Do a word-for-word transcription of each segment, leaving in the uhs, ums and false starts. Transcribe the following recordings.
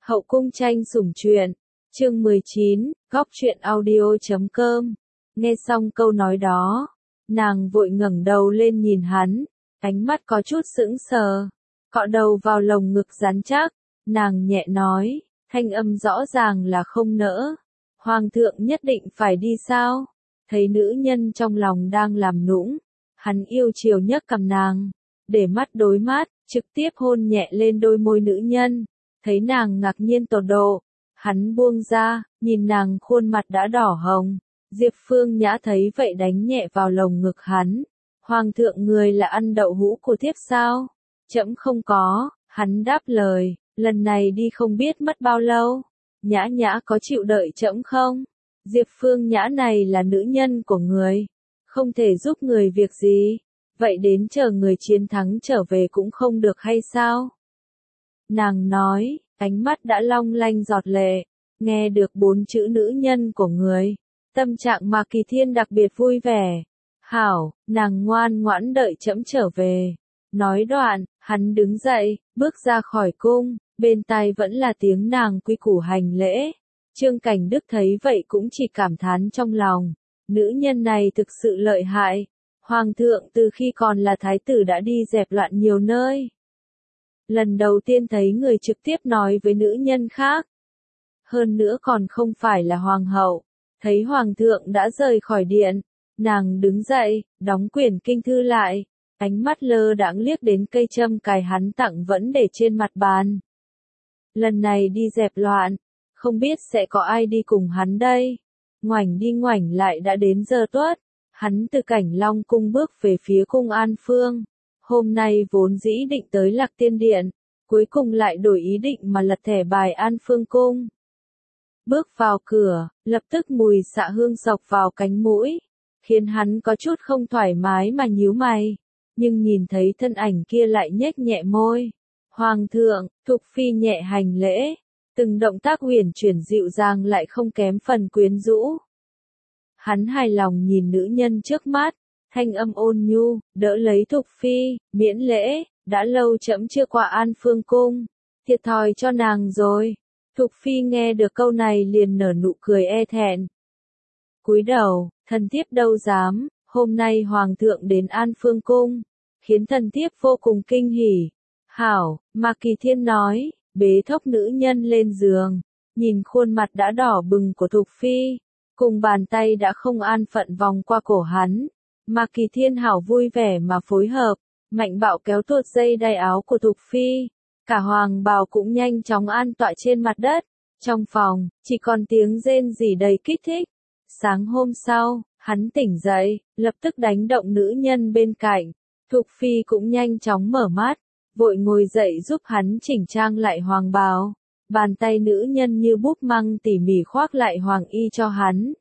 Hậu cung tranh sủng truyện, chương mười chín, góc truyện audio chấm com. Nghe xong câu nói đó, nàng vội ngẩng đầu lên nhìn hắn, ánh mắt có chút sững sờ, cọ đầu vào lồng ngực rắn chắc, nàng nhẹ nói, thanh âm rõ ràng là không nỡ. Hoàng thượng nhất định phải đi sao? Thấy nữ nhân trong lòng đang làm nũng, hắn yêu chiều nhấc cầm nàng, để mắt đối mắt, trực tiếp hôn nhẹ lên đôi môi nữ nhân. Thấy nàng ngạc nhiên tột độ, hắn buông ra, nhìn nàng khuôn mặt đã đỏ hồng. Diệp Phương Nhã thấy vậy đánh nhẹ vào lồng ngực hắn. Hoàng thượng người là ăn đậu hũ của thiếp sao? Trẫm không có, hắn đáp lời, lần này đi không biết mất bao lâu. Nhã Nhã có chịu đợi trẫm không? Diệp Phương Nhã này là nữ nhân của người, không thể giúp người việc gì, vậy đến chờ người chiến thắng trở về cũng không được hay sao? Nàng nói, ánh mắt đã long lanh giọt lệ, nghe được bốn chữ nữ nhân của người, tâm trạng Mạc Kỳ Thiên đặc biệt vui vẻ. Hảo, nàng ngoan ngoãn đợi trẫm trở về. Nói đoạn, hắn đứng dậy, bước ra khỏi cung, bên tai vẫn là tiếng nàng quy củ hành lễ. Trương Cảnh Đức thấy vậy cũng chỉ cảm thán trong lòng, nữ nhân này thực sự lợi hại. Hoàng thượng từ khi còn là thái tử đã đi dẹp loạn nhiều nơi. Lần đầu tiên thấy người trực tiếp nói với nữ nhân khác. Hơn nữa còn không phải là hoàng hậu. Thấy hoàng thượng đã rời khỏi điện, nàng đứng dậy, đóng quyển kinh thư lại, ánh mắt lơ đãng liếc đến cây châm cài hắn tặng vẫn để trên mặt bàn. Lần này đi dẹp loạn, không biết sẽ có ai đi cùng hắn đây. Ngoảnh đi ngoảnh lại đã đến giờ tuất, hắn từ Cảnh Long cung bước về phía cung An Phương. Hôm nay vốn dĩ định tới Lạc Tiên Điện, cuối cùng lại đổi ý định mà lật thẻ bài An Phương cung. Bước vào cửa, lập tức mùi xạ hương sộc vào cánh mũi, khiến hắn có chút không thoải mái mà nhíu mày, nhưng nhìn thấy thân ảnh kia lại nhếch nhẹ môi. Hoàng thượng, Thục Phi nhẹ hành lễ, từng động tác huyền chuyển dịu dàng lại không kém phần quyến rũ. Hắn hài lòng nhìn nữ nhân trước mắt, thanh âm ôn nhu, đỡ lấy Thục Phi, miễn lễ, đã lâu trẫm chưa qua An Phương cung, thiệt thòi cho nàng rồi. Thục Phi nghe được câu này liền nở nụ cười e thẹn. Cúi đầu, thần thiếp đâu dám, hôm nay hoàng thượng đến An Phương cung, khiến thần thiếp vô cùng kinh hỉ. Hảo, Mạc Kỳ Thiên nói, bế thốc nữ nhân lên giường, nhìn khuôn mặt đã đỏ bừng của Thục Phi, cùng bàn tay đã không an phận vòng qua cổ hắn. Mạc Kỳ Thiên hảo vui vẻ mà phối hợp, mạnh bạo kéo tuột dây đai áo của Thục Phi. Cả hoàng bào cũng nhanh chóng an tọa trên mặt đất. Trong phòng, chỉ còn tiếng rên rỉ đầy kích thích. Sáng hôm sau, hắn tỉnh dậy, lập tức đánh động nữ nhân bên cạnh. Thục Phi cũng nhanh chóng mở mắt, vội ngồi dậy giúp hắn chỉnh trang lại hoàng bào. Bàn tay nữ nhân như búp măng tỉ mỉ khoác lại hoàng y cho hắn.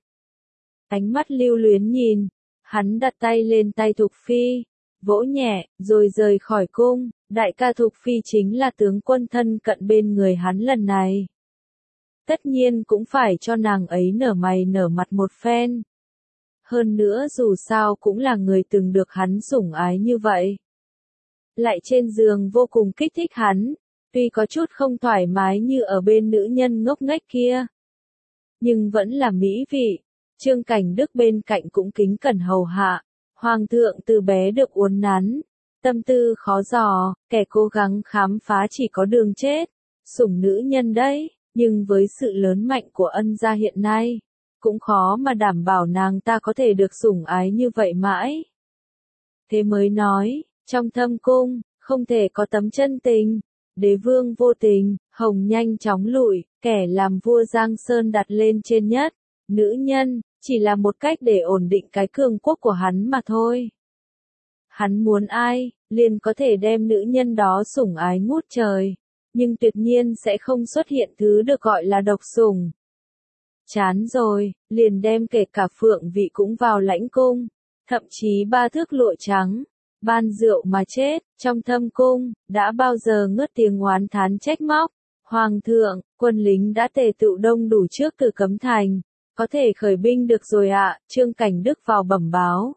Ánh mắt lưu luyến nhìn, hắn đặt tay lên tay Thục Phi, vỗ nhẹ, rồi rời khỏi cung. Đại ca Thục Phi chính là tướng quân thân cận bên người hắn lần này. Tất nhiên cũng phải cho nàng ấy nở mày nở mặt một phen. Hơn nữa dù sao cũng là người từng được hắn sủng ái như vậy. Lại trên giường vô cùng kích thích hắn, tuy có chút không thoải mái như ở bên nữ nhân ngốc nghếch kia. Nhưng vẫn là mỹ vị. Trương Cảnh Đức bên cạnh cũng kính cẩn hầu hạ. Hoàng thượng từ bé được uốn nắn. Tâm tư khó dò, kẻ cố gắng khám phá chỉ có đường chết. Sủng nữ nhân đấy, nhưng với sự lớn mạnh của ân gia hiện nay, cũng khó mà đảm bảo nàng ta có thể được sủng ái như vậy mãi. Thế mới nói, trong thâm cung, không thể có tấm chân tình. Đế vương vô tình, hồng nhanh chóng lụi, kẻ làm vua Giang Sơn đặt lên trên nhất. Nữ nhân, chỉ là một cách để ổn định cái cường quốc của hắn mà thôi. Hắn muốn ai, liền có thể đem nữ nhân đó sủng ái ngút trời, nhưng tuyệt nhiên sẽ không xuất hiện thứ được gọi là độc sủng. Chán rồi, liền đem kể cả phượng vị cũng vào lãnh cung, thậm chí ba thước lụa trắng, ban rượu mà chết. Trong thâm cung, đã bao giờ ngớt tiếng oán thán trách móc. Hoàng thượng, quân lính đã tề tựu đông đủ trước Tử Cấm Thành, có thể khởi binh được rồi ạ. Trương Cảnh Đức vào bẩm báo.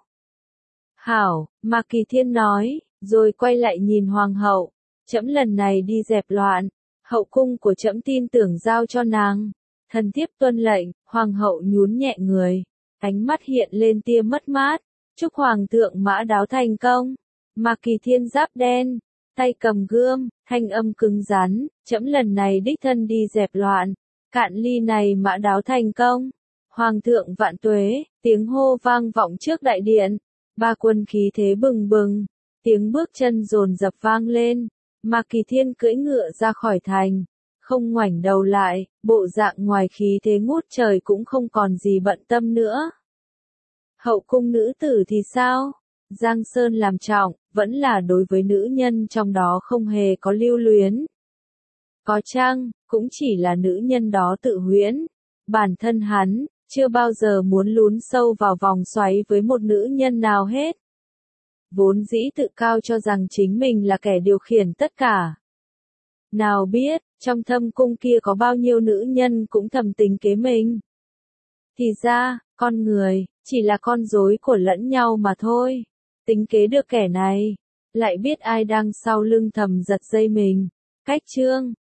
Hảo, Mạc Kỳ Thiên nói, rồi quay lại nhìn hoàng hậu. Trẫm lần này đi dẹp loạn, Hậu cung của trẫm tin tưởng giao cho nàng. Thần thiếp tuân lệnh. Hoàng hậu nhún nhẹ người. Ánh mắt hiện lên tia mất mát. Chúc hoàng thượng mã đáo thành công. Mạc Kỳ Thiên giáp đen, tay cầm gươm, thanh âm cứng rắn, trẫm lần này đích thân đi dẹp loạn. Cạn ly này mã đáo thành công. Hoàng thượng vạn tuế, tiếng hô vang vọng trước đại điện. Ba quân khí thế bừng bừng, tiếng bước chân dồn dập vang lên. Mạc Kỳ Thiên cưỡi ngựa ra khỏi thành, không ngoảnh đầu lại, bộ dạng ngoài khí thế ngút trời cũng không còn gì bận tâm nữa. Hậu cung nữ tử thì sao? Giang Sơn làm trọng, vẫn là đối với nữ nhân trong đó không hề có lưu luyến. Có chăng, cũng chỉ là nữ nhân đó tự huyễn. Bản thân hắn, chưa bao giờ muốn lún sâu vào vòng xoáy với một nữ nhân nào hết. Vốn dĩ tự cao cho rằng chính mình là kẻ điều khiển tất cả. Nào biết, trong thâm cung kia có bao nhiêu nữ nhân cũng thầm tính kế mình. Thì ra, con người, chỉ là con rối của lẫn nhau mà thôi. Tính kế được kẻ này, lại biết ai đang sau lưng thầm giật dây mình. Cách chương